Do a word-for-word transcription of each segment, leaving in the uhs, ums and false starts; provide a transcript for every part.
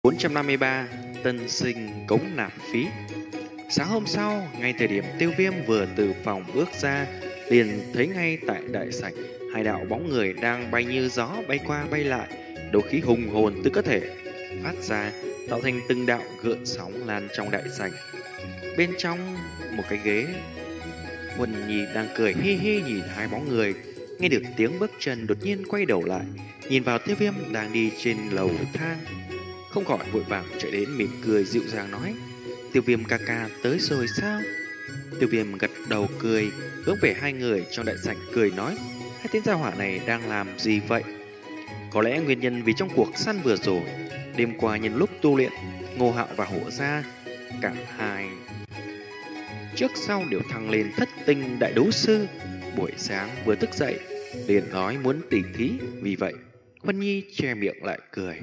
bốn trăm năm mươi ba. Tân sinh cống nạp phí. Sáng hôm sau, ngay thời điểm Tiêu Viêm vừa từ phòng bước ra, liền thấy ngay tại đại sảnh hai đạo bóng người đang bay như gió bay qua bay lại, đấu khí hùng hồn từ cơ thể phát ra, tạo thành từng đạo gợn sóng lan trong đại sảnh. Bên trong một cái ghế, Huân Nhi đang cười hi hi nhìn hai bóng người, nghe được tiếng bước chân đột nhiên quay đầu lại, nhìn vào Tiêu Viêm đang đi trên lầu thang, không khỏi vội vàng chạy đến mỉm cười dịu dàng nói: Tiêu Viêm ca ca tới rồi sao? Tiêu Viêm gật đầu cười, hướng về hai người trong đại sảnh cười nói: hai tên gia hỏa này đang làm gì vậy? Có lẽ nguyên nhân vì trong cuộc săn vừa rồi, đêm qua nhân lúc tu luyện, Ngô Hạo và Hổ Gia cả hai trước sau đều thăng lên thất tinh đại đấu sư. Buổi sáng vừa thức dậy liền nói muốn tỉ thí, vì vậy Huân Nhi che miệng lại cười.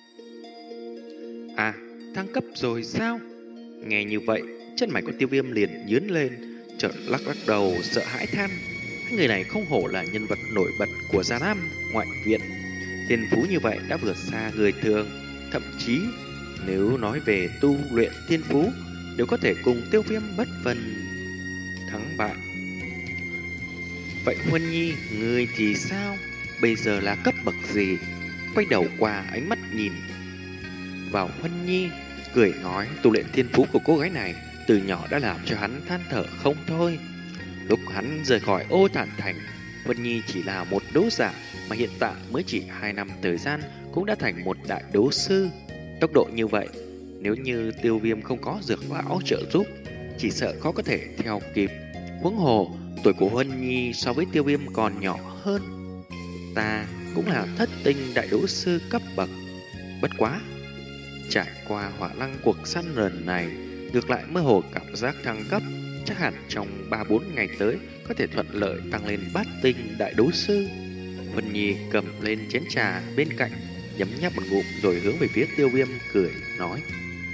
À, thăng cấp rồi sao? Nghe như vậy, chân mày của Tiêu Viêm liền nhướng lên, chợt lắc lắc đầu sợ hãi than: hai người này không hổ là nhân vật nổi bật của Gia Nam ngoại viện, thiên phú như vậy đã vượt xa người thường, thậm chí nếu nói về tu luyện thiên phú, đều có thể cùng Tiêu Viêm bất phân thắng bại. Vậy Huân Nhi, người thì sao? Bây giờ là cấp bậc gì? Quay đầu qua ánh mắt nhìn vào Huân Nhi, cười nói tu luyện thiên phú của cô gái này từ nhỏ đã làm cho hắn than thở không thôi. Lúc hắn rời khỏi Ô Thản Thành, Huân Nhi chỉ là một đấu giả, mà hiện tại mới chỉ hai năm thời gian cũng đã thành một đại đấu sư. Tốc độ như vậy, nếu như Tiêu Viêm không có dược lão trợ giúp, chỉ sợ khó có thể theo kịp. Huống hồ, tuổi của Huân Nhi so với Tiêu Viêm còn nhỏ hơn. Ta cũng là thất tinh đại đấu sư cấp bậc. Bất quá, trải qua hỏa lăng cuộc săn lần này, ngược lại mơ hồ cảm giác thăng cấp, chắc hẳn trong ba bốn ngày tới có thể thuận lợi tăng lên bát tinh đại đấu sư. Huân Nhi cầm lên chén trà bên cạnh, nhấm nháp một ngụm rồi hướng về phía Tiêu Viêm cười nói: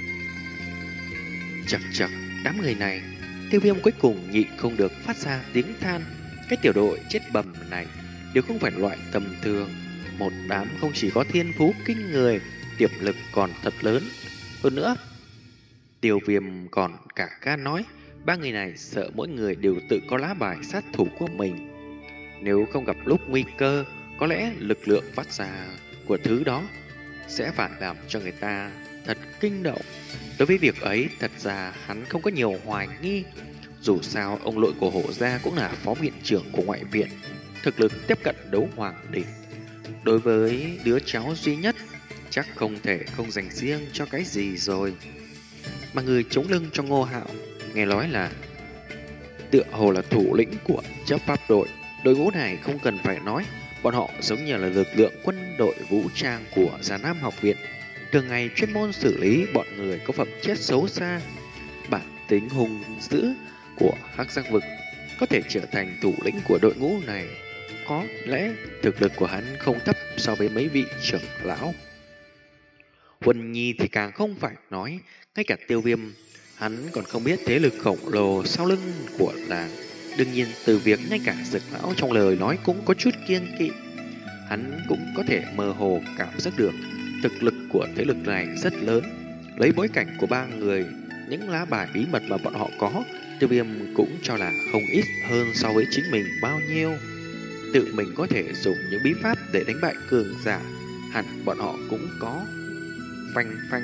chật chật, đám người này. Tiêu Viêm cuối cùng nhịn không được phát ra tiếng than. Cái tiểu đội chết bầm này đều không phải loại tầm thường, một đám không chỉ có thiên phú kinh người, tiềm lực còn thật lớn. Hơn nữa, Tiêu Viêm còn cả gan nói ba người này sợ mỗi người đều tự có lá bài sát thủ của mình. Nếu không gặp lúc nguy cơ, có lẽ lực lượng phát ra của thứ đó sẽ phải làm cho người ta thật kinh động. Đối với việc ấy, thật ra hắn không có nhiều hoài nghi. Dù sao, ông nội của Hổ Gia cũng là phó viện trưởng của ngoại viện, thực lực tiếp cận đấu hoàng đỉnh. Đối với đứa cháu duy nhất, chắc không thể không dành riêng cho cái gì rồi. Mà người chống lưng cho Ngô Hạo, nghe nói là tựa hồ là thủ lĩnh của chấp pháp đội. Đội ngũ này không cần phải nói, bọn họ giống như là lực lượng quân đội vũ trang của Già Nam học viện, thường ngày chuyên môn xử lý bọn người có phẩm chất xấu xa. Bản tính hung dữ của Hắc Giác Vực, có thể trở thành thủ lĩnh của đội ngũ này, có lẽ thực lực của hắn không thấp so với mấy vị trưởng lão. Huân Nhi thì càng không phải nói, ngay cả Tiêu Viêm hắn còn không biết thế lực khổng lồ sau lưng của làng. Đương nhiên từ việc ngay cả Dực lão trong lời nói cũng có chút kiêng kỵ, hắn cũng có thể mơ hồ cảm giác được thực lực của thế lực này rất lớn. Lấy bối cảnh của ba người, những lá bài bí mật mà bọn họ có, Tiêu Viêm cũng cho là không ít hơn so với chính mình bao nhiêu. Tự mình có thể dùng những bí pháp để đánh bại cường giả, hẳn bọn họ cũng có phanh phanh.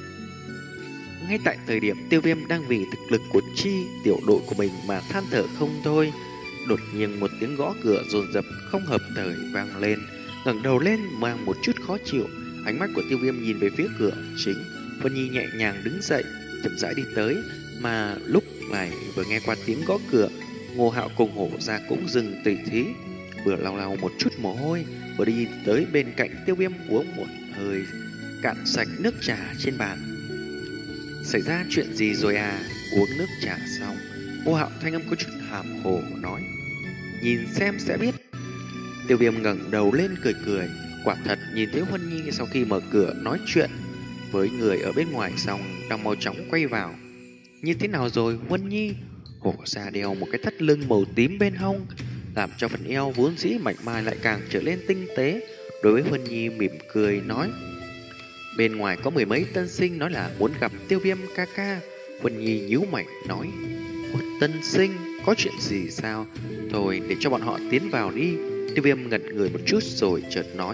Ngay tại thời điểm Tiêu Viêm đang vì thực lực của chi tiểu đội của mình mà than thở không thôi, đột nhiên một tiếng gõ cửa dồn dập không hợp thời vang lên. Ngẩng đầu lên mang một chút khó chịu, ánh mắt của Tiêu Viêm nhìn về phía cửa chính. Vân Nhi nhẹ nhàng đứng dậy, chậm rãi đi tới, mà lúc này vừa nghe qua tiếng gõ cửa, Ngô Hạo cùng Hổ Gia cũng dừng tỉ thí, vừa lau lau một chút mồ hôi, vừa đi tới bên cạnh Tiêu Viêm uống một hơi cạn sạch nước trà trên bàn. Xảy ra chuyện gì rồi à? Uống nước trà xong, Ngô Hạo thanh âm có chút hàm hồ nói: nhìn xem sẽ biết. Tiêu Viêm ngẩng đầu lên cười cười, quả thật nhìn thấy Huân Nhi sau khi mở cửa nói chuyện với người ở bên ngoài xong đang mau chóng quay vào. Như thế nào rồi Huân Nhi? Hổ Gia đeo một cái thắt lưng màu tím bên hông, làm cho phần eo vốn dĩ mảnh mai lại càng trở lên tinh tế. Đối với Huân Nhi mỉm cười nói: Bên ngoài có mười mấy tân sinh nói là muốn gặp Tiêu Viêm ca ca. Huân Nhi nhíu mày nói: "Một tân sinh, có chuyện gì sao? Thôi để cho bọn họ tiến vào đi." Tiêu Viêm ngẩn người một chút rồi chợt nói: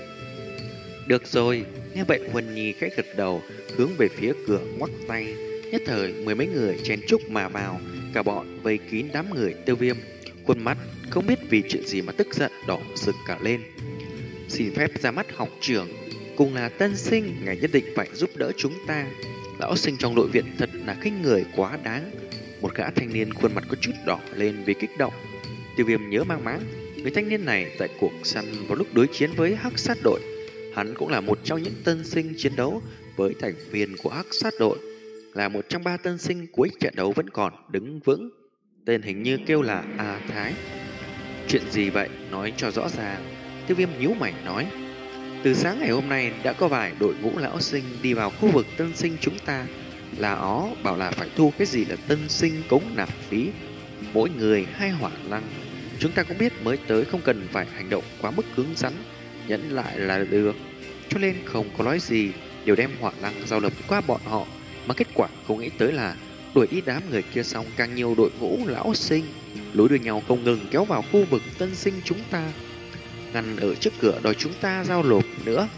"Được rồi." Nghe vậy Huân Nhi khẽ gật đầu, hướng về phía cửa ngoắc tay. Nhất thời mười mấy người chen chúc mà vào, cả bọn vây kín đám người Tiêu Viêm, khuôn mắt không biết vì chuyện gì mà tức giận đỏ rực cả lên. "Xin phép ra mắt học trưởng, cùng là tân sinh, ngài nhất định phải giúp đỡ chúng ta. Lão sinh trong nội viện thật là khinh người quá đáng." Một gã thanh niên khuôn mặt có chút đỏ lên vì kích động. Tiêu Viêm nhớ mang máng người thanh niên này tại cuộc săn vào lúc đối chiến với Hắc Sát đội. Hắn cũng là một trong những tân sinh chiến đấu với thành viên của Hắc Sát đội, là một trong ba tân sinh cuối trận đấu vẫn còn đứng vững. Tên hình như kêu là A Thái. "Chuyện gì vậy? Nói cho rõ ràng." Tiêu Viêm nhíu mày nói: "Từ sáng ngày hôm nay đã có vài đội ngũ lão sinh đi vào khu vực tân sinh chúng ta. Là ó bảo là phải thu cái gì là tân sinh cống nạp phí, mỗi người hai hỏa lăng. Chúng ta cũng biết mới tới không cần phải hành động quá mức cứng rắn, nhẫn lại là được. Cho nên không có nói gì, đều đem hỏa lăng giao lập qua bọn họ. Mà kết quả không nghĩ tới là đuổi ít đám người kia xong, càng nhiều đội ngũ lão sinh lối đuôi nhau không ngừng kéo vào khu vực tân sinh chúng ta, ngăn ở trước cửa đòi chúng ta giao nộp nữa.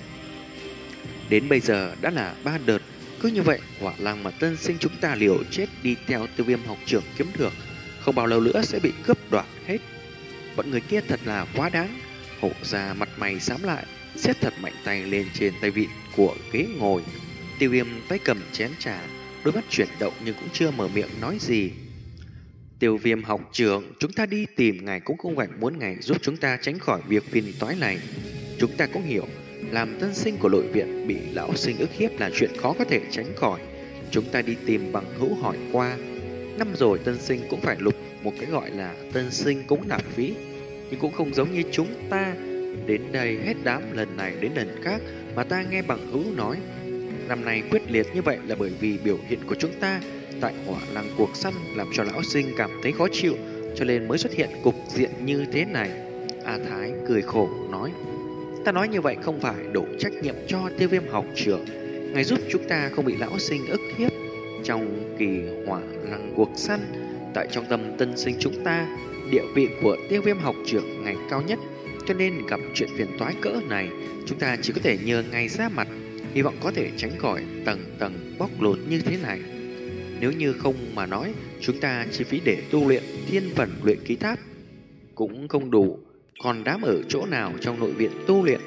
Đến bây giờ đã là ba đợt. Cứ như vậy hỏa lăng mà tân sinh chúng ta liều chết đi theo Tiêu Viêm học trưởng kiếm được, không bao lâu nữa sẽ bị cướp đoạt hết. Bọn người kia thật là quá đáng." Hổ ra mặt mày xám lại, siết thật mạnh tay lên trên tay vịn của ghế ngồi. Tiêu Viêm tay cầm chén trà, đôi mắt chuyển động nhưng cũng chưa mở miệng nói gì. "Tiêu Viêm học trưởng, chúng ta đi tìm ngài cũng không phải muốn ngài giúp chúng ta tránh khỏi việc phiền toái này. Chúng ta cũng hiểu, làm tân sinh của nội viện bị lão sinh ức hiếp là chuyện khó có thể tránh khỏi. Chúng ta đi tìm bằng hữu hỏi qua. Năm rồi tân sinh cũng phải lục một cái gọi là tân sinh cống nạp phí, nhưng cũng không giống như chúng ta. Đến đây hết đám lần này đến lần khác mà ta nghe bằng hữu nói, năm nay quyết liệt như vậy là bởi vì biểu hiện của chúng ta tại hỏa lăng cuộc săn làm cho lão sinh cảm thấy khó chịu, cho nên mới xuất hiện cục diện như thế này." A Thái cười khổ nói: "Ta nói như vậy không phải đổ trách nhiệm cho Tiêu Viêm học trưởng. Ngài giúp chúng ta không bị lão sinh ức hiếp. Trong kỳ hỏa lăng cuộc săn, tại trong tâm tân sinh chúng ta, địa vị của Tiêu Viêm học trưởng ngài cao nhất, cho nên gặp chuyện phiền toái cỡ này, chúng ta chỉ có thể nhờ ngài ra mặt, hy vọng có thể tránh khỏi tầng tầng bóc lột như thế này. Nếu như không mà nói, chúng ta chi phí để tu luyện thiên phần luyện ký tháp cũng không đủ, còn đám ở chỗ nào trong nội viện tu luyện?"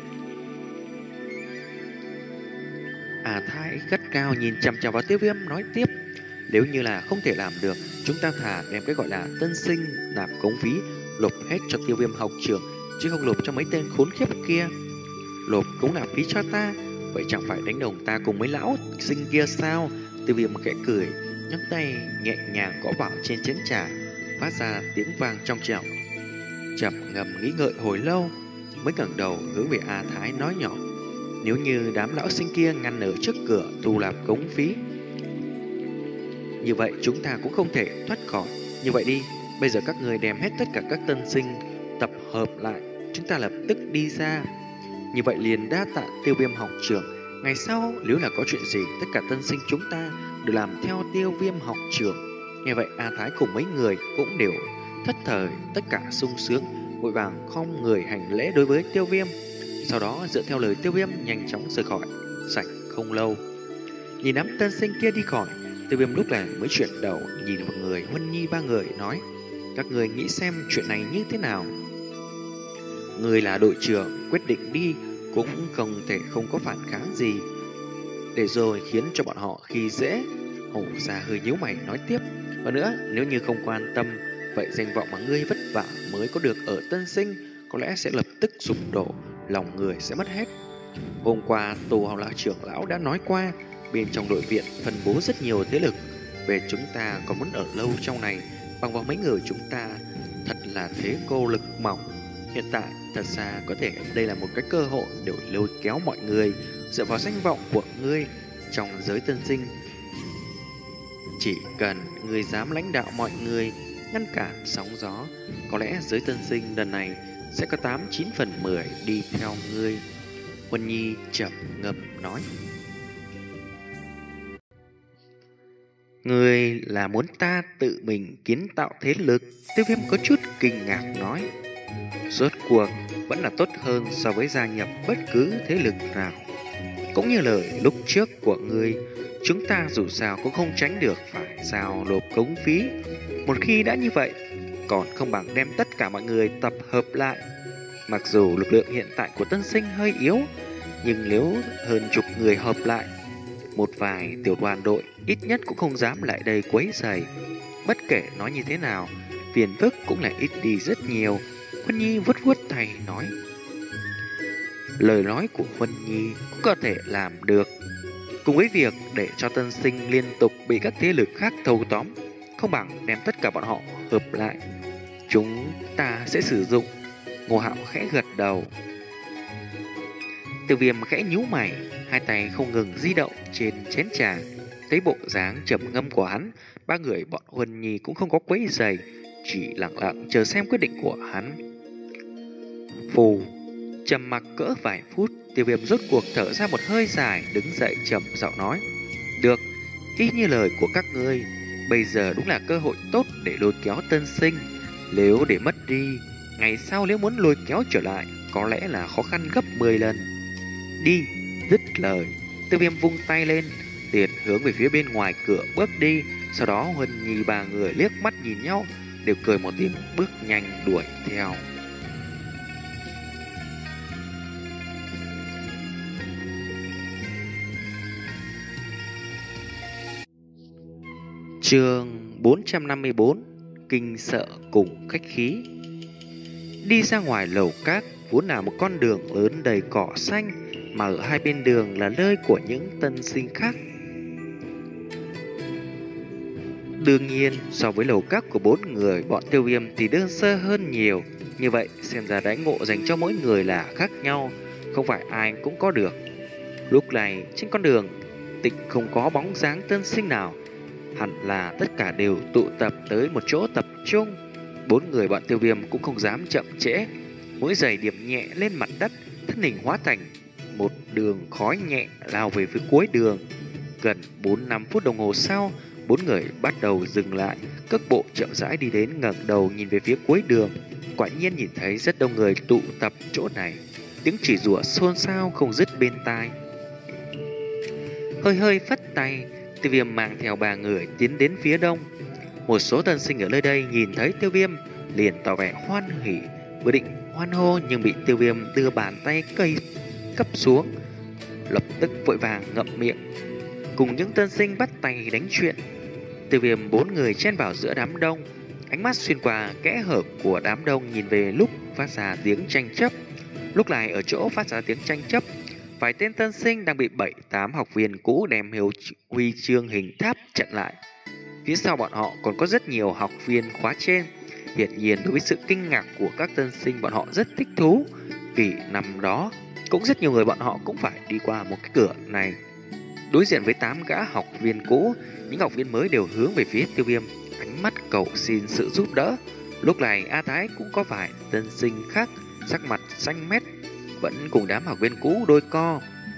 A Thái gắt cao nhìn chằm chằm vào Tiêu Viêm nói tiếp: "Nếu như là không thể làm được, chúng ta thà đem cái gọi là tân sinh nạp cống phí lột hết cho Tiêu Viêm học trưởng, chứ không lột cho mấy tên khốn khiếp kia. Lột cống nạp phí cho ta, vậy chẳng phải đánh đồng ta cùng mấy lão sinh kia sao?" Tiêu Viêm khẽ cười, nhấc tay nhẹ nhàng gõ vào trên chén trà, phát ra tiếng vang trong trẻo. Chậm ngầm nghĩ ngợi hồi lâu, mới ngẩng đầu hướng về A Thái nói nhỏ: "Nếu như đám lão sinh kia ngăn ở trước cửa thu nạp cống phí, như vậy chúng ta cũng không thể thoát khỏi. Như vậy đi, bây giờ các người đem hết tất cả các tân sinh tập hợp lại, chúng ta lập tức đi ra. Như vậy liền đa tạ Tiêu Viêm học trưởng. Ngày sau nếu là có chuyện gì, tất cả tân sinh chúng ta đều làm theo Tiêu Viêm học trưởng." Nghe vậy A Thái cùng mấy người cũng đều thất thời, tất cả sung sướng, vội vàng khom người hành lễ đối với Tiêu Viêm. Sau đó dựa theo lời Tiêu Viêm nhanh chóng rời khỏi sảnh không lâu. Nhìn đám tân sinh kia đi khỏi, Tiêu Viêm lúc này mới chuyển đầu nhìn một người Huân Nhi ba người nói: "Các người nghĩ xem chuyện này như thế nào? Người là đội trưởng, quyết định đi cũng không thể không có phản kháng gì, để rồi khiến cho bọn họ khi dễ." Hổ già hơi nhíu mày nói tiếp: "Hơn nữa, nếu như không quan tâm, vậy danh vọng mà ngươi vất vả mới có được ở tân sinh có lẽ sẽ lập tức sụp đổ, lòng người sẽ mất hết. Hôm qua Tô Hào Lão trưởng lão đã nói qua, bên trong đội viện phân bố rất nhiều thế lực, về chúng ta còn muốn ở lâu trong này, bằng vào mấy người chúng ta thật là thế cô lực mỏng. Hiện tại thật ra có thể đây là một cái cơ hội để lôi kéo mọi người dựa vào danh vọng của ngươi trong giới tân sinh. Chỉ cần ngươi dám lãnh đạo mọi người, ngăn cản sóng gió, có lẽ giới tân sinh lần này sẽ có tám chín phần mười đi theo ngươi." Huân Nhi chậm ngâm nói. Người là muốn ta tự mình kiến tạo thế lực? Tiêu Viêm có chút kinh ngạc nói. Rốt cuộc vẫn là tốt hơn so với gia nhập bất cứ thế lực nào. Cũng như lời lúc trước của ngươi, chúng ta dù sao cũng không tránh được phải giao nộp cống phí. Một khi đã như vậy, còn không bằng đem tất cả mọi người tập hợp lại. Mặc dù lực lượng hiện tại của Tân Sinh hơi yếu, nhưng nếu hơn chục người hợp lại, một vài tiểu đoàn đội ít nhất cũng không dám lại đây quấy rầy. Bất kể nói như thế nào, phiền phức cũng là ít đi rất nhiều. Huân Nhi vuốt vuốt tay nói. Lời nói của Huân Nhi cũng có thể làm được. Cùng với việc để cho Tân Sinh liên tục bị các thế lực khác thâu tóm, không bằng đem tất cả bọn họ hợp lại. Chúng ta sẽ sử dụng. Ngô Hạo khẽ gật đầu. Tiêu Viêm khẽ nhíu mày, hai tay không ngừng di động trên chén trà. Thấy bộ dáng trầm ngâm của hắn, ba người bọn Huân Nhi cũng không có quấy rầy, chỉ lặng lặng chờ xem quyết định của hắn. Phù trầm mặc cỡ vài phút, Tiêu Viêm rốt cuộc thở ra một hơi dài, đứng dậy trầm giọng nói. Được, y như lời của các ngươi, bây giờ đúng là cơ hội tốt để lôi kéo Tân Sinh. Nếu để mất đi, ngày sau nếu muốn lôi kéo trở lại, có lẽ là khó khăn gấp mười lần. Đi, dứt lời, Tiêu Viêm vung tay lên, liền hướng về phía bên ngoài cửa bước đi. Sau đó Huân Nhi ba người liếc mắt nhìn nhau, đều cười một tiếng bước nhanh đuổi theo. Chương bốn trăm năm mươi bốn. Kinh sợ cùng khách khí. Đi ra ngoài lầu cát vốn là một con đường lớn đầy cỏ xanh, mà ở hai bên đường là nơi của những tân sinh khác. Đương nhiên, so với lầu cát của bốn người, bọn Tiêu Viêm thì đơn sơ hơn nhiều. Như vậy, xem ra đãi ngộ dành cho mỗi người là khác nhau, không phải ai cũng có được. Lúc này, trên con đường tịnh không có bóng dáng tân sinh nào, hẳn là tất cả đều tụ tập tới một chỗ tập trung. Bốn người bọn Tiêu Viêm cũng không dám chậm trễ, mỗi giày điểm nhẹ lên mặt đất, thân hình hóa thành một đường khói nhẹ lao về phía cuối đường. Gần bốn năm phút đồng hồ sau, bốn người bắt đầu dừng lại, cước bộ chậm rãi đi đến, ngẩng đầu nhìn về phía cuối đường. Quả nhiên nhìn thấy rất đông người tụ tập chỗ này, tiếng chỉ rủa xôn xao không dứt bên tai. Hơi hơi phất tay, Tiêu Viêm mang theo ba người tiến đến phía đông. Một số tân sinh ở nơi đây nhìn thấy Tiêu Viêm liền tỏ vẻ hoan hỉ, vừa định hoan hô nhưng bị Tiêu Viêm đưa bàn tay cây cấp xuống, lập tức vội vàng ngậm miệng, cùng những tân sinh bắt tay đánh chuyện. Tiêu Viêm bốn người chen vào giữa đám đông, ánh mắt xuyên qua kẽ hở của đám đông nhìn về lúc phát ra tiếng tranh chấp. Lúc này ở chỗ phát ra tiếng tranh chấp, vài tên tân sinh đang bị bảy tám học viên cũ đem hiệu huy chương hình tháp chặn lại. Phía sau bọn họ còn có rất nhiều học viên khóa trên. Hiển nhiên đối với sự kinh ngạc của các tân sinh, bọn họ rất thích thú, vì năm đó cũng rất nhiều người bọn họ cũng phải đi qua một cái cửa này. Đối diện với tám gã học viên cũ, những học viên mới đều hướng về phía Tiêu Viêm, ánh mắt cầu xin sự giúp đỡ. Lúc này A Thái cũng có vài tân sinh khác, sắc mặt xanh mét, vẫn cùng đám học viên cũ đôi co.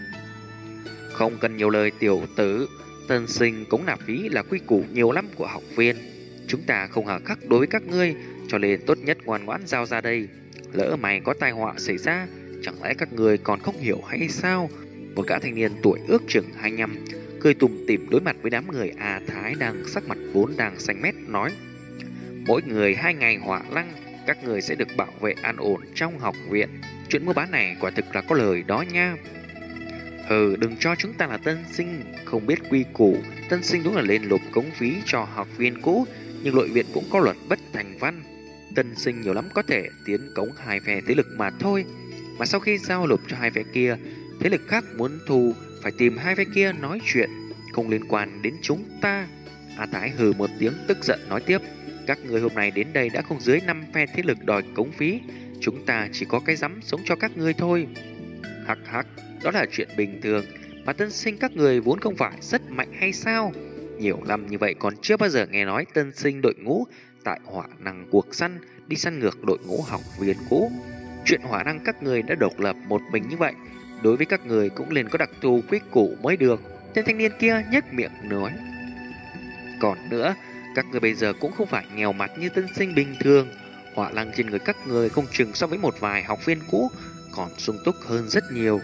Không cần nhiều lời tiểu tử, tân sinh cống nạp phí là quy củ nhiều lắm của học viên. Chúng ta không hà khắc đối với các ngươi, cho nên tốt nhất ngoan ngoãn giao ra đây. Lỡ mày có tai họa xảy ra, chẳng lẽ các ngươi còn không hiểu hay sao? Một gã thanh niên tuổi ước chừng hai mươi lăm, cười tủm tỉm đối mặt với đám người A Thái đang sắc mặt vốn đang xanh mét nói. Mỗi người hai ngày hỏa lăng, các người sẽ được bảo vệ an ổn trong học viện. Chuyện mua bán này quả thực là có lời đó nha. Ừ, đừng cho chúng ta là tân sinh không biết quy củ. Tân sinh đúng là lên nộp cống phí cho học viên cũ, nhưng nội viện cũng có luật bất thành văn. Tân sinh nhiều lắm có thể tiến cống hai phe thế lực mà thôi. Mà sau khi giao nộp cho hai phe kia, thế lực khác muốn thu phải tìm hai phe kia nói chuyện, không liên quan đến chúng ta. A Thái hừ một tiếng tức giận nói tiếp. Các người hôm nay đến đây đã không dưới năm phe thế lực đòi cống phí, chúng ta chỉ có cái dám sống cho các ngươi thôi. Hắc hắc, đó là chuyện bình thường, mà tân sinh các người vốn không phải rất mạnh hay sao? Nhiều năm như vậy còn chưa bao giờ nghe nói tân sinh đội ngũ tại hỏa năng cuộc săn đi săn ngược đội ngũ học viên cũ. Chuyện hỏa năng các người đã độc lập một mình như vậy, đối với các người cũng nên có đặc thù quy củ mới được. Tên thanh niên kia nhếch miệng nói. Còn nữa, các người bây giờ cũng không phải nghèo mặt như tân sinh bình thường. Hỏa lăng trên người các người không chừng so với một vài học viên cũ còn sung túc hơn rất nhiều.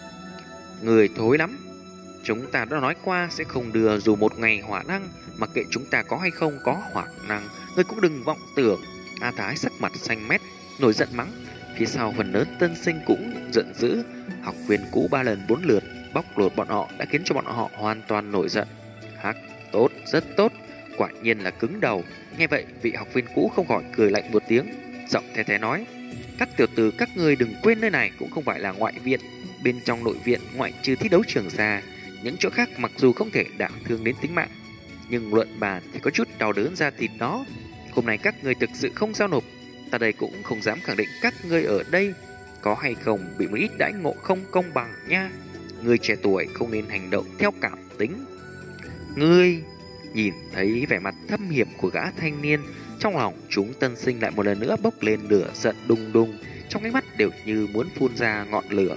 Người thối lắm. Chúng ta đã nói qua sẽ không đưa dù một ngày hỏa năng, mặc kệ chúng ta có hay không có hỏa năng, người cũng đừng vọng tưởng. A Thái sắc mặt xanh mét, nổi giận mắng. Phía sau phần lớn tân sinh cũng giận dữ. Học viên cũ ba lần bốn lượt bóc lột bọn họ đã khiến cho bọn họ hoàn toàn nổi giận. Hắc, tốt, rất tốt. Quả nhiên là cứng đầu. Nghe vậy, vị học viên cũ không khỏi cười lạnh một tiếng, giọng the thế nói: các tiểu tử các ngươi đừng quên nơi này cũng không phải là ngoại viện. Bên trong nội viện, ngoại trừ thi đấu trường ra, những chỗ khác mặc dù không thể đả thương đến tính mạng, nhưng luận bàn thì có chút đau đớn da thịt đó. Hôm nay các ngươi thực sự không giao nộp, ta đây cũng không dám khẳng định các ngươi ở đây có hay không bị một ít đãi ngộ không công bằng nha. Người trẻ tuổi không nên hành động theo cảm tính. Ngươi nhìn thấy vẻ mặt thâm hiểm của gã thanh niên, trong lòng chúng tân sinh lại một lần nữa bốc lên lửa giận đùng đùng, trong ánh mắt đều như muốn phun ra ngọn lửa.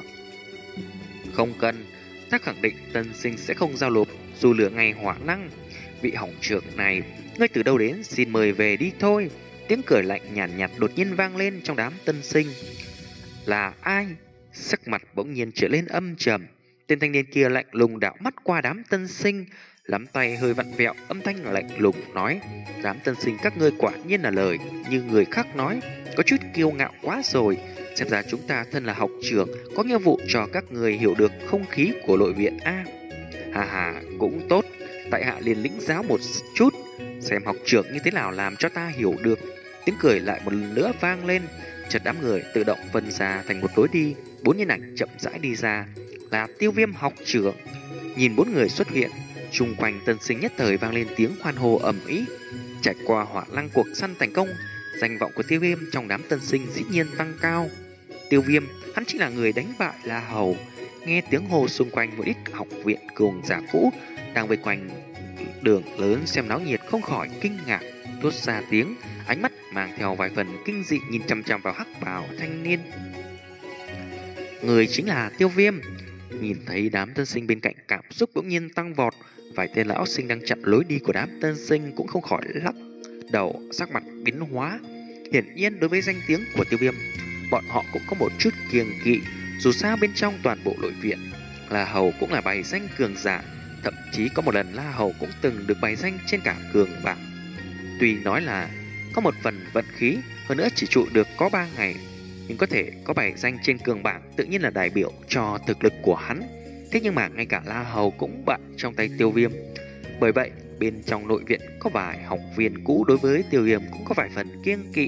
Không cần, ta khẳng định tân sinh sẽ không giao nộp dù lửa ngày hỏa năng. Vị hỏng trưởng này, ngươi từ đâu đến, xin mời về đi thôi. Tiếng cười lạnh nhàn nhạt, nhạt đột nhiên vang lên trong đám tân sinh. Là ai? Sắc mặt bỗng nhiên trở lên âm trầm. Tên thanh niên kia lạnh lùng đảo mắt qua đám tân sinh, lắm tay hơi vặn vẹo, âm thanh lạnh lùng nói: đám tân sinh các ngươi quả nhiên là lời như người khác nói, có chút kiêu ngạo quá rồi. Xem ra chúng ta thân là học trưởng có nghĩa vụ cho các người hiểu được không khí của nội viện a. Hà hà, cũng tốt, tại hạ liền lĩnh giáo một chút, xem học trưởng như thế nào làm cho ta hiểu được. Tiếng cười lại một lần nữa vang lên, chợt đám người tự động phân ra thành một lối đi, bốn nhân ảnh chậm rãi đi ra, là Tiêu Viêm học trưởng. Nhìn bốn người xuất hiện, chung quanh tân sinh nhất thời vang lên tiếng hoan hô ầm ĩ. Trải qua hỏa lăng cuộc săn thành công, danh vọng của Tiêu Viêm trong đám tân sinh dĩ nhiên tăng cao. Tiêu Viêm, hắn chính là người đánh bại La Hầu. Nghe tiếng hô xung quanh, một ít học viện cường giả cũ đang vây quanh đường lớn xem náo nhiệt không khỏi kinh ngạc, thốt ra tiếng, ánh mắt mang theo vài phần kinh dị nhìn chăm chăm vào hắc bào thanh niên. Người chính là Tiêu Viêm. Nhìn thấy đám tân sinh bên cạnh, cảm xúc bỗng nhiên tăng vọt. Vài tên lão sinh đang chặn lối đi của đám tân sinh cũng không khỏi lắc đầu, sắc mặt biến hóa. Hiển nhiên đối với danh tiếng của Tiêu Viêm, bọn họ cũng có một chút kiêng kỵ. Dù sao bên trong toàn bộ nội viện, La Hầu cũng là bài danh cường giả. Thậm chí có một lần La Hầu cũng từng được bài danh trên cả cường bảng. Tuy nói là có một phần vận khí, hơn nữa chỉ trụ được có ba ngày, nhưng có thể có bài danh trên cường bảng tự nhiên là đại biểu cho thực lực của hắn. Thế nhưng mà ngay cả La Hầu cũng bại trong tay Tiêu Viêm. Bởi vậy bên trong nội viện có vài học viên cũ đối với Tiêu Viêm cũng có vài phần kiêng kỵ.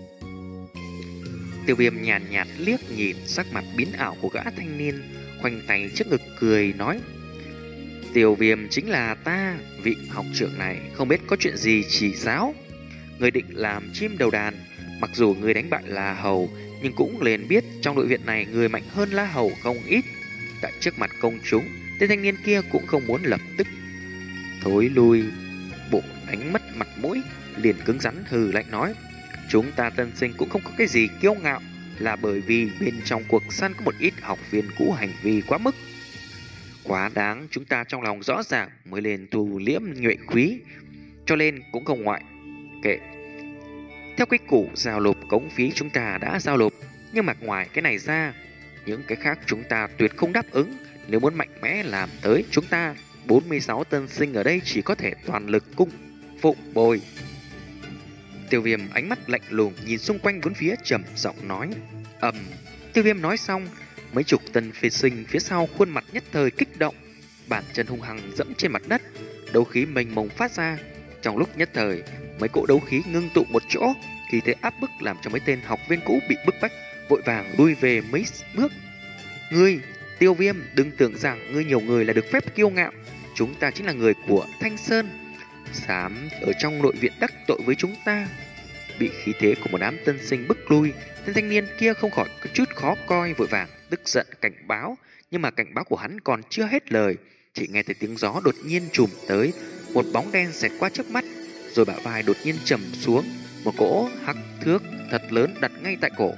Tiêu Viêm nhàn nhạt, nhạt liếc nhìn sắc mặt biến ảo của gã thanh niên, khoanh tay trước ngực cười nói: Tiêu Viêm chính là ta, vị học trưởng này không biết có chuyện gì chỉ giáo. Người định làm chim đầu đàn, mặc dù người đánh bại La Hầu, nhưng cũng liền biết trong nội viện này người mạnh hơn La Hầu không ít. Tại trước mặt công chúng, tên thanh niên kia cũng không muốn lập tức thối lui, bộ đánh mất mặt mũi, liền cứng rắn hừ lạnh nói: chúng ta tân sinh cũng không có cái gì kiêu ngạo, là bởi vì bên trong cuộc săn có một ít học viên cũ hành vi quá mức, quá đáng, chúng ta trong lòng rõ ràng mới lên thu liễm nhuệ quý, cho nên cũng không ngoại kệ. Theo quy củ giao nộp cống phí chúng ta đã giao nộp, nhưng mặt ngoài cái này ra, những cái khác chúng ta tuyệt không đáp ứng. Nếu muốn mạnh mẽ làm tới, chúng ta bốn mươi sáu tân sinh ở đây chỉ có thể toàn lực cung phụng bồi. Tiêu Viêm ánh mắt lạnh lùng nhìn xung quanh bốn phía, trầm giọng nói: ầm. Tiêu Viêm nói xong, mấy chục tân phi sinh phía sau khuôn mặt nhất thời kích động, bàn chân hung hăng dẫm trên mặt đất, đấu khí mênh mông phát ra. Trong lúc nhất thời, mấy cỗ đấu khí ngưng tụ một chỗ, khi thế áp bức làm cho mấy tên học viên cũ bị bức bách, vội vàng lui về mấy bước. Ngươi, Tiêu Viêm, đừng tưởng rằng ngươi nhiều người là được phép kiêu ngạo. Chúng ta chính là người của Thanh Sơn, dám ở trong nội viện đắc tội với chúng ta. Bị khí thế của một đám tân sinh bức lui, tên thanh niên kia không khỏi có chút khó coi, vội vàng tức giận cảnh báo. Nhưng mà cảnh báo của hắn còn chưa hết lời, chỉ nghe thấy tiếng gió đột nhiên trùm tới, một bóng đen xẹt qua trước mắt, rồi bả vai đột nhiên trầm xuống, một cỗ hắc thước thật lớn đặt ngay tại cổ.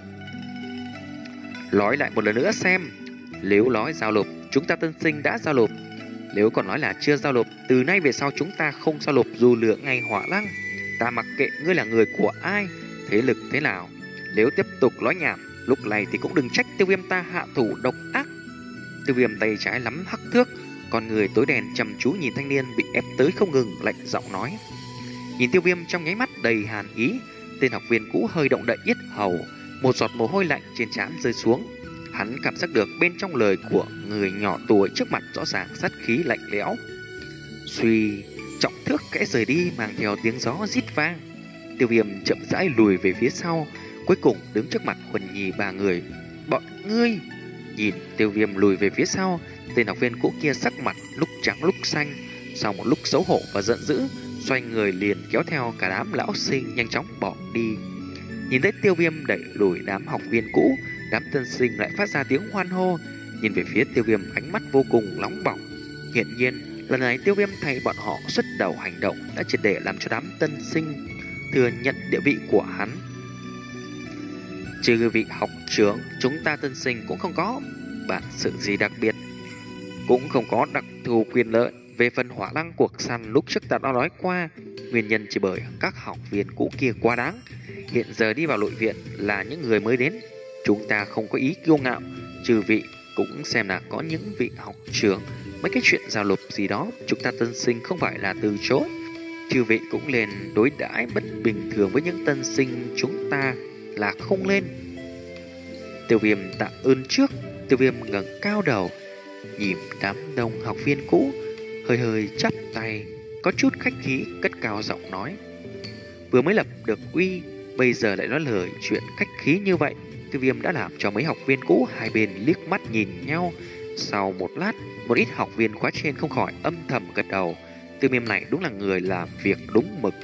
Nói lại một lần nữa xem, nếu nói giao nộp, chúng ta tân sinh đã giao nộp. Nếu còn nói là chưa giao nộp, từ nay về sau chúng ta không giao nộp dù lửa ngày hỏa lăng. Ta mặc kệ ngươi là người của ai, thế lực thế nào. Nếu tiếp tục nói nhảm, lúc này thì cũng đừng trách Tiêu Viêm ta hạ thủ độc ác. Tiêu Viêm tay trái lắm hắc thước, con người tối đen chăm chú nhìn thanh niên bị ép tới không ngừng, lạnh giọng nói. Nhìn Tiêu Viêm trong nháy mắt đầy hàn ý, tên học viên cũ hơi động đậy yết hầu, một giọt mồ hôi lạnh trên trán rơi xuống. Hắn cảm giác được bên trong lời của người nhỏ tuổi trước mặt rõ ràng sát khí lạnh lẽo. Suy, trọng thước kẽ rời đi mang theo tiếng gió rít vang. Tiêu Viêm chậm rãi lùi về phía sau, cuối cùng đứng trước mặt Huân Nhi ba người. Bọn ngươi! Nhìn Tiêu Viêm lùi về phía sau, tên học viên cũ kia sắc mặt lúc trắng lúc xanh, sau một lúc xấu hổ và giận dữ, xoay người liền kéo theo cả đám lão sinh nhanh chóng bỏ đi. Nhìn thấy Tiêu Viêm đẩy lùi đám học viên cũ, đám tân sinh lại phát ra tiếng hoan hô, nhìn về phía Tiêu Viêm ánh mắt vô cùng nóng bỏng. Hiển nhiên, lần này Tiêu Viêm thay bọn họ xuất đầu hành động đã triệt để làm cho đám tân sinh thừa nhận địa vị của hắn. Trừ vị học trưởng, chúng ta tân sinh cũng không có bản sự gì đặc biệt, cũng không có đặc thù quyền lợi. Về phần hỏa lăng cuộc săn lúc trước ta đã nói qua, nguyên nhân chỉ bởi các học viên cũ kia quá đáng. Hiện giờ đi vào nội viện là những người mới đến, chúng ta không có ý kiêu ngạo. Trừ vị cũng xem là có những vị học trưởng, mấy cái chuyện giao lục gì đó chúng ta tân sinh không phải là từ chối. Trừ vị cũng lên đối đãi bất bình thường với những tân sinh chúng ta là không lên. Tiêu Viêm tạ ơn trước. Tiêu Viêm ngẩng cao đầu nhìn đám đông học viên cũ, hơi hơi chắp tay, có chút khách khí cất cao giọng nói. Vừa mới lập được uy, bây giờ lại nói lời chuyện khách khí như vậy. Tiêu Viêm đã làm cho mấy học viên cũ hai bên liếc mắt nhìn nhau. Sau một lát, một ít học viên khóa trên không khỏi âm thầm gật đầu. Tiêu Viêm này đúng là người làm việc đúng mực.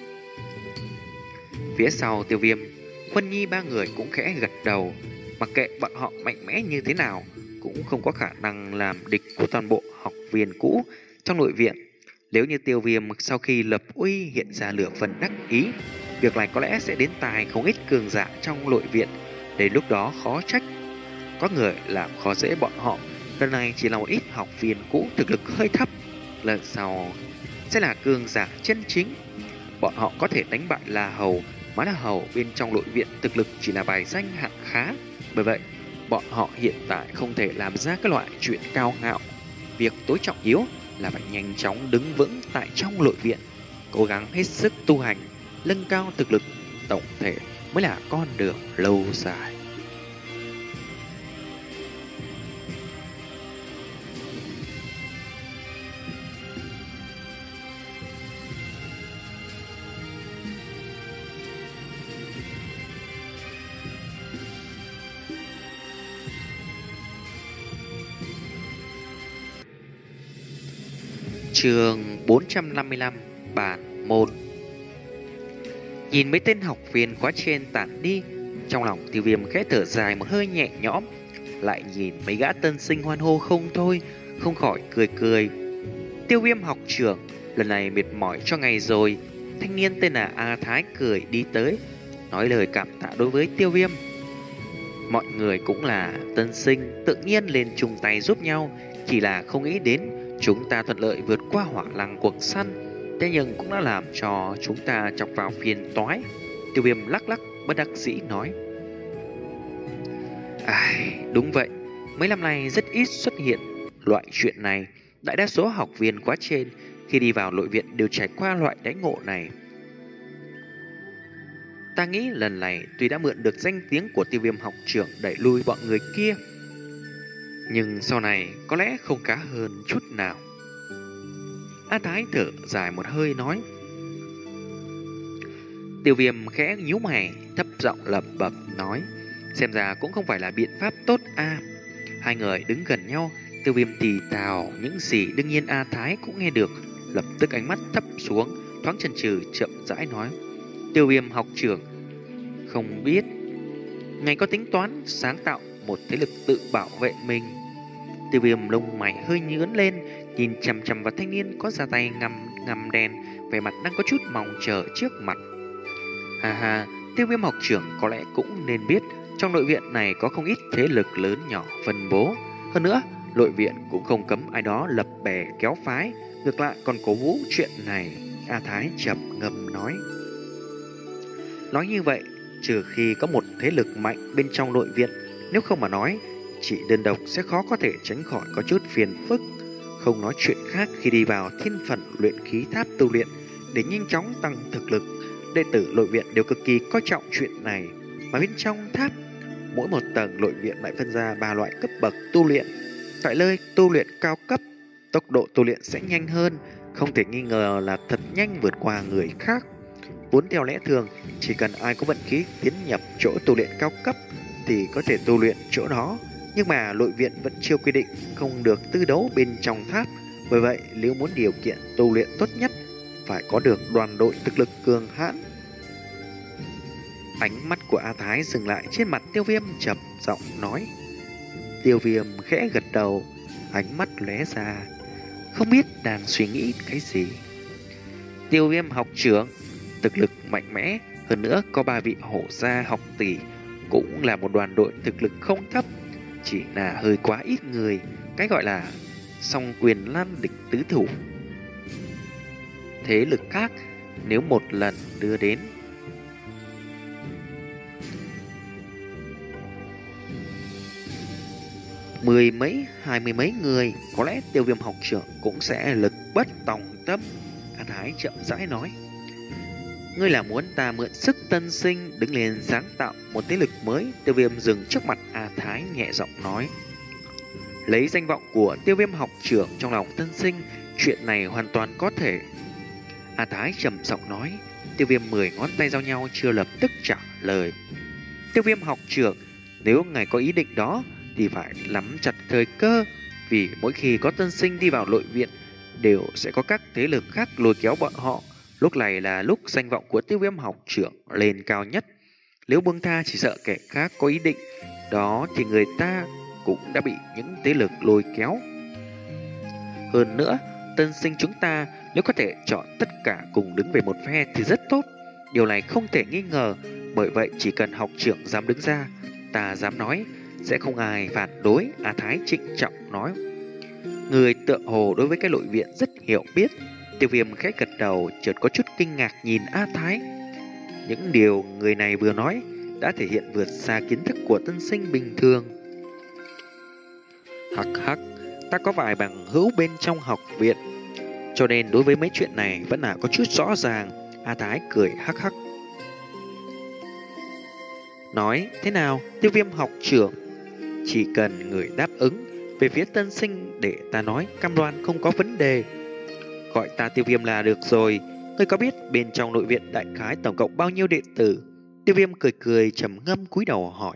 Phía sau Tiêu Viêm, Huân Nhi ba người cũng khẽ gật đầu. Mặc kệ bọn họ mạnh mẽ như thế nào, cũng không có khả năng làm địch của toàn bộ học viên cũ trong nội viện. Nếu như Tiêu Viêm sau khi lập uy hiện ra lửa phần đắc ý, việc này có lẽ sẽ đến tai không ít cường giả trong nội viện. Đến lúc đó khó trách có người làm khó dễ bọn họ. Lần này chỉ là một ít học viên cũ thực lực hơi thấp, lần sau sẽ là cường giả chân chính. Bọn họ có thể đánh bại La Hầu, mà La Hầu bên trong nội viện thực lực chỉ là bài danh hạng khá. Bởi vậy bọn họ hiện tại không thể làm ra các loại chuyện cao ngạo. Việc tối trọng yếu là phải nhanh chóng đứng vững tại trong nội viện, cố gắng hết sức tu hành, nâng cao thực lực tổng thể mới là con đường lâu dài. Chương bốn trăm năm mươi lăm, bản một. Nhìn mấy tên học viên khóa trên tản đi, trong lòng Tiêu Viêm khẽ thở dài một hơi nhẹ nhõm. Lại nhìn mấy gã tân sinh hoan hô không thôi, không khỏi cười cười. Tiêu Viêm học trưởng, lần này mệt mỏi cho ngày rồi. Thanh niên tên là A Thái cười đi tới, nói lời cảm tạ đối với Tiêu Viêm. Mọi người cũng là tân sinh, tự nhiên lên chung tay giúp nhau, chỉ là không nghĩ đến chúng ta thuận lợi vượt qua hỏa lăng cuộc săn, thế nhưng cũng đã làm cho chúng ta chọc vào phiền toái. Tiêu Viêm lắc lắc bất đắc dĩ nói. Ai, đúng vậy, mấy năm nay rất ít xuất hiện loại chuyện này. Đại đa số học viên khóa trên khi đi vào nội viện đều trải qua loại đãi ngộ này. Ta nghĩ lần này tuy đã mượn được danh tiếng của Tiêu Viêm học trưởng đẩy lui bọn người kia, nhưng sau này có lẽ không khá hơn chút nào. A Thái thở dài một hơi nói. Tiêu Viêm khẽ nhíu mày, thấp giọng lẩm bẩm nói. Xem ra cũng không phải là biện pháp tốt a. Hai người đứng gần nhau, Tiêu Viêm thì thào những gì đương nhiên A Thái cũng nghe được. Lập tức ánh mắt thấp xuống, thoáng chần chừ chậm rãi nói. Tiêu Viêm học trưởng, không biết ngài có tính toán sáng tạo một thế lực tự bảo vệ mình? Tiêu Viêm lông mày hơi nhướng lên, nhìn chằm chằm vào thanh niên có da tay ngăm ngăm đen, vẻ mặt đang có chút mong chờ trước mặt. Ha ha, Tiêu Viêm học trưởng có lẽ cũng nên biết, trong nội viện này có không ít thế lực lớn nhỏ phân bố. Hơn nữa, nội viện cũng không cấm ai đó lập bè kéo phái, ngược lại còn cổ vũ chuyện này. A Thái trầm ngâm nói. Nói như vậy, trừ khi có một thế lực mạnh bên trong nội viện, nếu không mà nói, chỉ đơn độc sẽ khó có thể tránh khỏi có chút phiền phức. Không nói chuyện khác, khi đi vào thiên phận luyện khí tháp tu luyện để nhanh chóng tăng thực lực, đệ tử nội viện đều cực kỳ coi trọng chuyện này. Mà bên trong tháp, mỗi một tầng nội viện lại phân ra ba loại cấp bậc tu luyện. Tại nơi tu luyện cao cấp, tốc độ tu luyện sẽ nhanh hơn, không thể nghi ngờ là thật nhanh vượt qua người khác. Vốn theo lẽ thường, chỉ cần ai có vận khí tiến nhập chỗ tu luyện cao cấp thì có thể tu luyện chỗ đó. Nhưng mà nội viện vẫn chưa quy định không được tư đấu bên trong tháp. Bởi vậy, nếu muốn điều kiện tu luyện tốt nhất, phải có được đoàn đội thực lực cường hãn. Ánh mắt của A Thái dừng lại trên mặt Tiêu Viêm, trầm giọng nói. Tiêu Viêm khẽ gật đầu, ánh mắt lóe ra, không biết đang suy nghĩ cái gì. Tiêu Viêm học trưởng, thực lực mạnh mẽ, hơn nữa có ba vị hổ gia học tỷ, cũng là một đoàn đội thực lực không thấp, chỉ là hơi quá ít người, cái gọi là song quyền lan địch tứ thủ. Thế lực khác nếu một lần đưa đến mười mấy, hai mươi mấy người, có lẽ Tiêu Viêm học trưởng cũng sẽ lực bất tòng tâm. A Thái chậm rãi nói. Ngươi là muốn ta mượn sức tân sinh đứng lên sáng tạo một thế lực mới? Tiêu Viêm dừng trước mặt A Thái nhẹ giọng nói. Lấy danh vọng của Tiêu Viêm học trưởng trong lòng tân sinh, chuyện này hoàn toàn có thể. A Thái trầm giọng nói. Tiêu Viêm mười ngón tay giao nhau chưa lập tức trả lời. Tiêu Viêm học trưởng, nếu ngài có ý định đó thì phải nắm chặt thời cơ, vì mỗi khi có tân sinh đi vào nội viện đều sẽ có các thế lực khác lôi kéo bọn họ. Lúc này là lúc danh vọng của Tiêu Viêm học trưởng lên cao nhất. Nếu buông tha chỉ sợ kẻ khác có ý định đó thì người ta cũng đã bị những thế lực lôi kéo. Hơn nữa, tân sinh chúng ta nếu có thể chọn tất cả cùng đứng về một phe thì rất tốt. Điều này không thể nghi ngờ. Bởi vậy chỉ cần học trưởng dám đứng ra, ta dám nói sẽ không ai phản đối. A Thái trịnh trọng nói. Người tựa hồ đối với cái nội viện rất hiểu biết. Tiêu Viêm khẽ gật đầu, chợt có chút kinh ngạc nhìn A Thái. Những điều người này vừa nói đã thể hiện vượt xa kiến thức của tân sinh bình thường. Hắc hắc, ta có vài bằng hữu bên trong học viện, cho nên đối với mấy chuyện này vẫn là có chút rõ ràng. A Thái cười hắc hắc. Nói thế nào, Tiêu Viêm học trưởng? Chỉ cần người đáp ứng về phía tân sinh để ta nói cam đoan không có vấn đề. Gọi ta Tiêu Viêm là được rồi. Ngươi có biết bên trong nội viện đại khái tổng cộng bao nhiêu đệ tử? Tiêu Viêm cười cười trầm ngâm cúi đầu hỏi.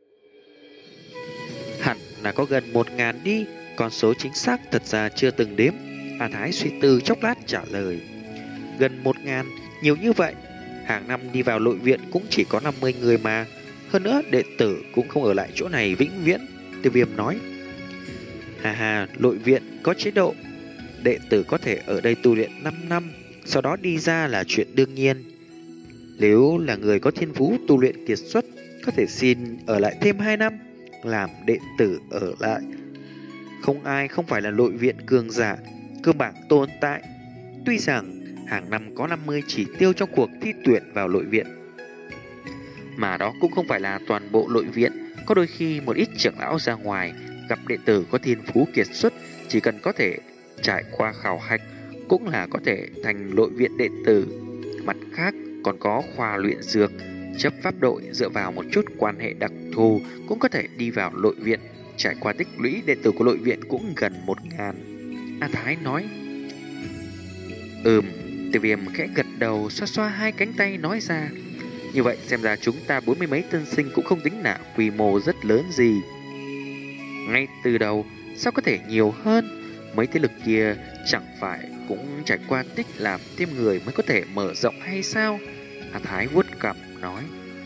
Hẳn là có gần một ngàn đi, con số chính xác thật ra chưa từng đếm. A Thái suy tư chốc lát trả lời. Gần một ngàn, nhiều như vậy. Hàng năm đi vào nội viện cũng chỉ có năm mươi người mà. Hơn nữa đệ tử cũng không ở lại chỗ này vĩnh viễn. Tiêu Viêm nói. Hà hà, nội viện có chế độ đệ tử có thể ở đây tu luyện năm năm, sau đó đi ra là chuyện đương nhiên. Nếu là người có thiên phú tu luyện kiệt xuất, có thể xin ở lại thêm hai năm, làm đệ tử ở lại. Không ai không phải là nội viện cường giả, cơ bản tồn tại. Tuy rằng hàng năm có năm mươi chỉ tiêu trong cuộc thi tuyển vào nội viện, mà đó cũng không phải là toàn bộ nội viện. Có đôi khi một ít trưởng lão ra ngoài gặp đệ tử có thiên phú kiệt xuất, chỉ cần có thể trải qua khảo hạch cũng là có thể thành nội viện đệ tử. Mặt khác còn có khoa luyện dược, chấp pháp đội dựa vào một chút quan hệ đặc thù cũng có thể đi vào nội viện. Trải qua tích lũy, đệ tử của nội viện cũng gần một ngàn. A Thái nói. Ừm. Tiêu Viêm khẽ gật đầu, xoa xoa hai cánh tay nói ra. Như vậy xem ra chúng ta bốn mươi mấy tân sinh cũng không tính là quy mô rất lớn gì. Ngay từ đầu sao có thể nhiều hơn? Mấy thế lực kia chẳng phải cũng trải qua tích làm thêm người mới có thể mở rộng hay sao? A Thái vuốt cằm nói.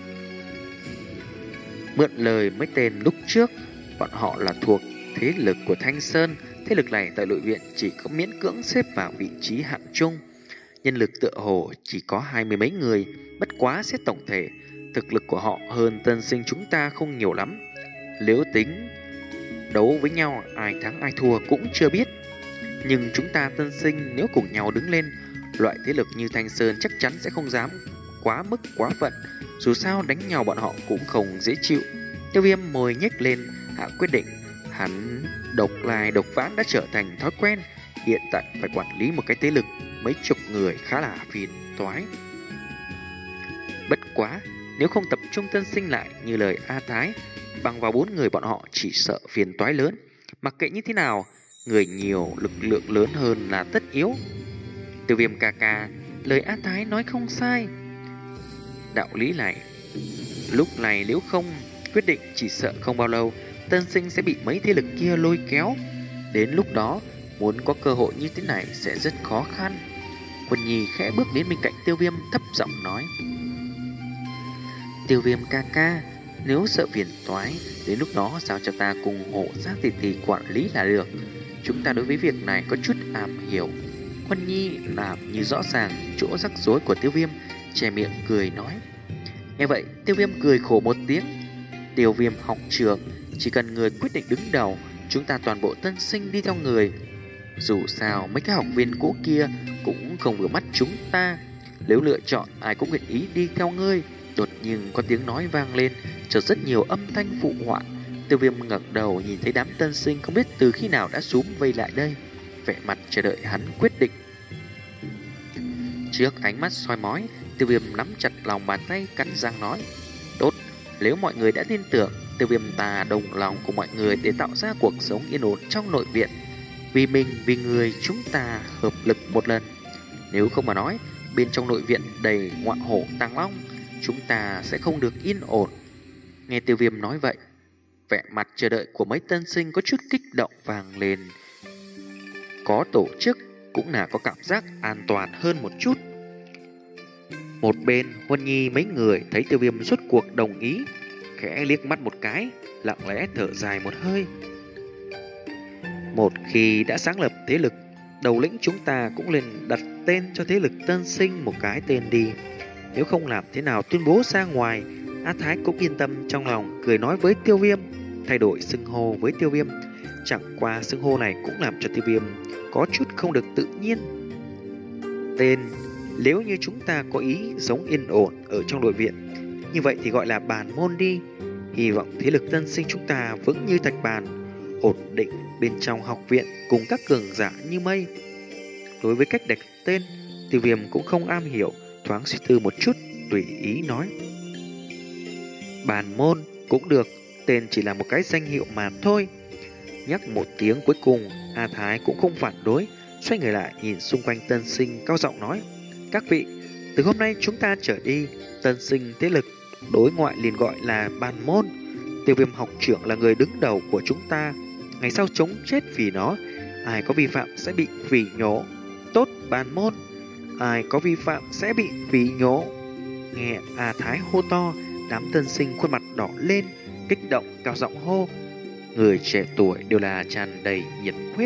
Mượn lời mấy tên lúc trước, bọn họ là thuộc thế lực của Thanh Sơn. Thế lực này tại nội viện chỉ có miễn cưỡng xếp vào vị trí hạng trung. Nhân lực tựa hồ chỉ có hai mươi mấy người. Bất quá xét tổng thể, thực lực của họ hơn tân sinh chúng ta không nhiều lắm. Nếu tính đấu với nhau ai thắng ai thua cũng chưa biết. Nhưng chúng ta tân sinh nếu cùng nhau đứng lên, loại thế lực như Thanh Sơn chắc chắn sẽ không dám quá mức quá phận. Dù sao đánh nhau bọn họ cũng không dễ chịu. Tiêu Viêm môi nhếch lên, hạ quyết định. Hắn độc lai độc vãng đã trở thành thói quen, hiện tại phải quản lý một cái thế lực mấy chục người khá là phiền toái. Bất quá, nếu không tập trung tân sinh lại như lời A Thái, bằng vào bốn người bọn họ chỉ sợ phiền toái lớn. Mặc kệ như thế nào, người nhiều lực lượng lớn hơn là tất yếu. Tiêu Viêm ca ca, lời A Thái nói không sai. Đạo lý này, lúc này nếu không quyết định chỉ sợ không bao lâu tân sinh sẽ bị mấy thế lực kia lôi kéo. Đến lúc đó, muốn có cơ hội như thế này sẽ rất khó khăn. Quân Nhi khẽ bước đến bên cạnh Tiêu Viêm thấp giọng nói. Tiêu Viêm ca ca, nếu sợ phiền toái, đến lúc đó sao cho ta cùng hộ giác tỷ tỷ quản lý là được. Chúng ta đối với việc này có chút am hiểu. Quân Nhi làm như rõ ràng chỗ rắc rối của Tiêu Viêm, che miệng cười nói. Nghe vậy, Tiêu Viêm cười khổ một tiếng. Tiêu Viêm học trưởng, chỉ cần người quyết định đứng đầu, chúng ta toàn bộ tân sinh đi theo người. Dù sao mấy cái học viên cũ kia cũng không vừa mắt chúng ta. Nếu lựa chọn ai cũng nguyện ý đi theo ngươi. Đột nhiên có tiếng nói vang lên, chợt rất nhiều âm thanh phụ họa. Tiêu Viêm ngẩng đầu nhìn thấy đám tân sinh không biết từ khi nào đã súm vây lại đây, vẻ mặt chờ đợi hắn quyết định. Trước ánh mắt soi mói, Tiêu Viêm nắm chặt lòng bàn tay cắn răng nói. Tốt, nếu mọi người đã tin tưởng, Tiêu Viêm ta đồng lòng cùng mọi người để tạo ra cuộc sống yên ổn trong nội viện. Vì mình, vì người, chúng ta hợp lực một lần. Nếu không mà nói, bên trong nội viện đầy ngoại hổ tàng long, chúng ta sẽ không được yên ổn. Nghe Tiêu Viêm nói vậy, vẻ mặt chờ đợi của mấy tân sinh có chút kích động vang lên. Có tổ chức cũng là có cảm giác an toàn hơn một chút. Một bên, Huân Nhi mấy người thấy Tiêu Viêm rốt cuộc đồng ý, khẽ liếc mắt một cái, lặng lẽ thở dài một hơi. Một khi đã sáng lập thế lực, đầu lĩnh chúng ta cũng nên đặt tên cho thế lực tân sinh một cái tên đi. Nếu không làm thế nào tuyên bố ra ngoài. A Thái cũng yên tâm trong lòng, cười nói với Tiêu Viêm, thay đổi xưng hô với Tiêu Viêm. Chẳng qua xưng hô này cũng làm cho Tiêu Viêm có chút không được tự nhiên. Tên, nếu như chúng ta có ý sống yên ổn ở trong nội viện, như vậy thì gọi là bàn môn đi. Hy vọng thế lực tân sinh chúng ta vững như thạch bàn, ổn định bên trong học viện cùng các cường giả như mây. Đối với cách đặt tên, Tiêu Viêm cũng không am hiểu, thoáng suy tư một chút, tùy ý nói. Bàn môn cũng được, tên chỉ là một cái danh hiệu mà thôi. Nhắc một tiếng cuối cùng, A Thái cũng không phản đối, xoay người lại nhìn xung quanh tân sinh cao giọng nói. Các vị, từ hôm nay chúng ta trở đi, tân sinh thế lực đối ngoại liền gọi là bàn môn. Tiêu Viêm học trưởng là người đứng đầu của chúng ta, ngày sau chống chết vì nó, ai có vi phạm sẽ bị phỉ nhổ. Tốt bàn môn, ai có vi phạm sẽ bị phỉ nhổ. Nghe A Thái hô to, đám tân sinh khuôn mặt đỏ lên, kích động cao giọng hô. Người trẻ tuổi đều là tràn đầy nhiệt huyết.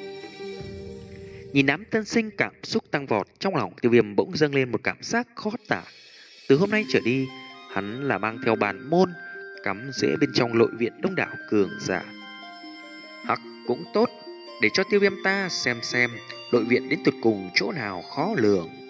Nhìn đám tân sinh cảm xúc tăng vọt, trong lòng Tiêu Viêm bỗng dâng lên một cảm giác khó tả. Từ hôm nay trở đi, hắn là mang theo bàn môn, cắm rễ bên trong nội viện đông đảo cường giả. Hắc cũng tốt, để cho Tiêu Viêm ta xem xem nội viện đến tụt cùng chỗ nào khó lường.